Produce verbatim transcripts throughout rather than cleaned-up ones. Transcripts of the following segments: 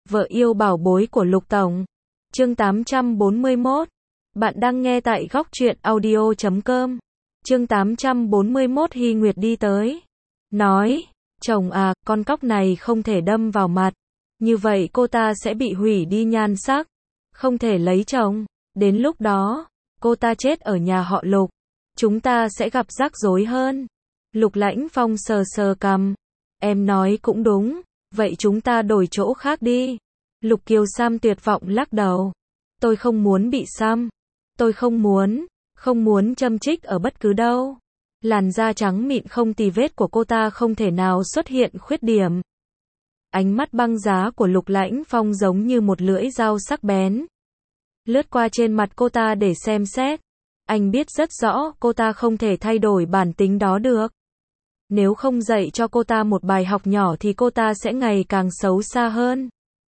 Vợ yêu bảo bối của Lục Tổng. Chương tám trăm bốn mươi mốt. Bạn đang nghe tại góc truyện audio chấm com. Chương tám trăm bốn mươi mốt. Hy Nguyệt đi tới. Nói, chồng à, con cóc này không thể đâm vào mặt. Như vậy cô ta sẽ bị hủy đi nhan sắc. Không thể lấy chồng. Đến lúc đó, cô ta chết ở nhà họ Lục. Chúng ta sẽ gặp rắc rối hơn. Lục Lãnh Phong sờ sờ cằm. Em nói cũng đúng. Vậy chúng ta đổi chỗ khác đi. Lục Kiều Sam tuyệt vọng lắc đầu. Tôi không muốn bị xăm. Tôi không muốn, không muốn châm chích ở bất cứ đâu. Làn da trắng mịn không tì vết của cô ta không thể nào xuất hiện khuyết điểm. Ánh mắt băng giá của Lục Lãnh Phong giống như một lưỡi dao sắc bén. Lướt qua trên mặt cô ta để xem xét. Anh biết rất rõ cô ta không thể thay đổi bản tính đó được. Nếu không dạy cho cô ta một bài học nhỏ thì cô ta sẽ ngày càng xấu xa hơn.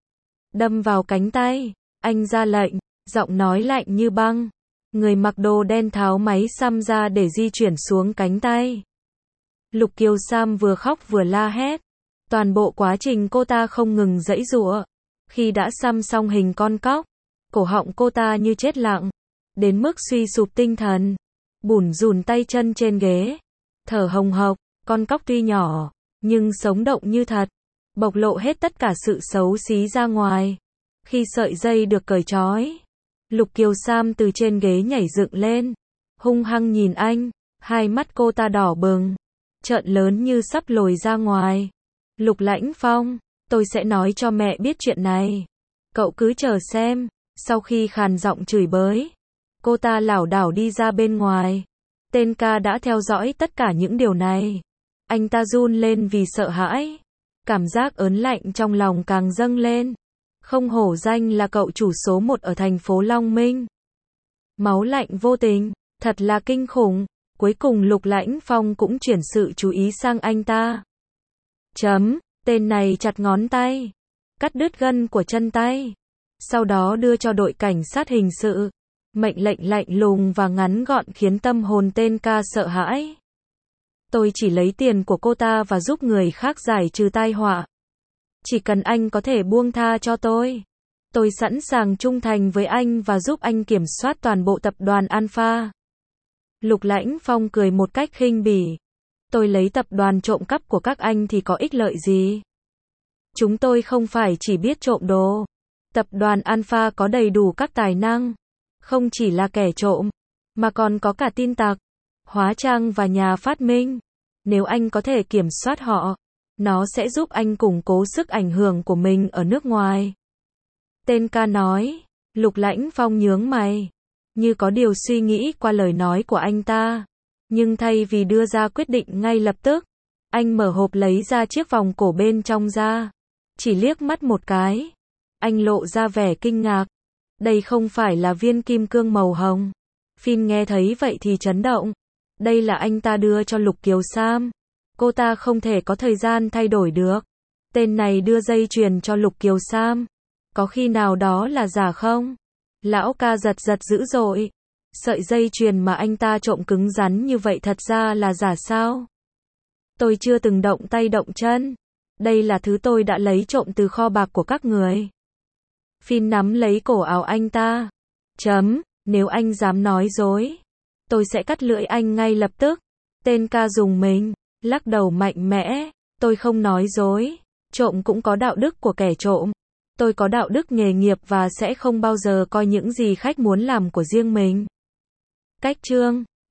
Đâm vào cánh tay, anh ra lệnh, giọng nói lạnh như băng. Người mặc đồ đen tháo máy xăm ra để di chuyển xuống cánh tay. Lục Kiều Sam vừa khóc vừa la hét. Toàn bộ quá trình cô ta không ngừng giãy giụa. Khi đã xăm xong hình con cóc, cổ họng cô ta như chết lặng, đến mức suy sụp tinh thần, bủn rủn tay chân trên ghế, thở hồng hộc. Con cóc tuy nhỏ, nhưng sống động như thật, bộc lộ hết tất cả sự xấu xí ra ngoài. Khi sợi dây được cởi trói, Lục Kiều Sam từ trên ghế nhảy dựng lên, hung hăng nhìn anh, hai mắt cô ta đỏ bừng, trợn lớn như sắp lồi ra ngoài. Lục Lãnh Phong, tôi sẽ nói cho mẹ biết chuyện này. Cậu cứ chờ xem. Sau khi khàn giọng chửi bới, cô ta lảo đảo đi ra bên ngoài. Tên ca đã theo dõi tất cả những điều này. Anh ta run lên vì sợ hãi. Cảm giác ớn lạnh trong lòng càng dâng lên. Không hổ danh là cậu chủ số một ở thành phố Long Minh. Máu lạnh vô tình, thật là kinh khủng. Cuối cùng Lục Lãnh Phong cũng chuyển sự chú ý sang anh ta. Chấm, tên này chặt ngón tay, cắt đứt gân của chân tay. Sau đó đưa cho đội cảnh sát hình sự. Mệnh lệnh lạnh lùng và ngắn gọn khiến tâm hồn tên ca sợ hãi. Tôi chỉ lấy tiền của cô ta và giúp người khác giải trừ tai họa. Chỉ cần anh có thể buông tha cho tôi, tôi sẵn sàng trung thành với anh và giúp anh kiểm soát toàn bộ tập đoàn Alpha. Lục Lãnh Phong cười một cách khinh bỉ. Tôi lấy tập đoàn trộm cắp của các anh thì có ích lợi gì? Chúng tôi không phải chỉ biết trộm đồ. Tập đoàn Alpha có đầy đủ các tài năng. Không chỉ là kẻ trộm, mà còn có cả tin tặc, hóa trang và nhà phát minh. Nếu anh có thể kiểm soát họ, nó sẽ giúp anh củng cố sức ảnh hưởng của mình ở nước ngoài. Tên ca nói. Lục Lãnh Phong nhướng mày, như có điều suy nghĩ qua lời nói của anh ta. Nhưng thay vì đưa ra quyết định ngay lập tức, anh mở hộp lấy ra chiếc vòng cổ bên trong ra. Chỉ liếc mắt một cái, anh lộ ra vẻ kinh ngạc. Đây không phải là viên kim cương màu hồng. Phin nghe thấy vậy thì chấn động. Đây là anh ta đưa cho Lục Kiều Sam. Cô ta không thể có thời gian thay đổi được. Tên này đưa dây chuyền cho Lục Kiều Sam. Có khi nào đó là giả không? Lão ca giật giật dữ dội. Sợi dây chuyền mà anh ta trộm cứng rắn như vậy thật ra là giả sao? Tôi chưa từng động tay động chân. Đây là thứ tôi đã lấy trộm từ kho bạc của các người. Phin nắm lấy cổ áo anh ta. Chấm, nếu anh dám nói dối, tôi sẽ cắt lưỡi anh ngay lập tức. Tên ca dùng mình, lắc đầu mạnh mẽ. Tôi không nói dối. Trộm cũng có đạo đức của kẻ trộm. Tôi có đạo đức nghề nghiệp và sẽ không bao giờ coi những gì khách muốn làm của riêng mình. Cách chương.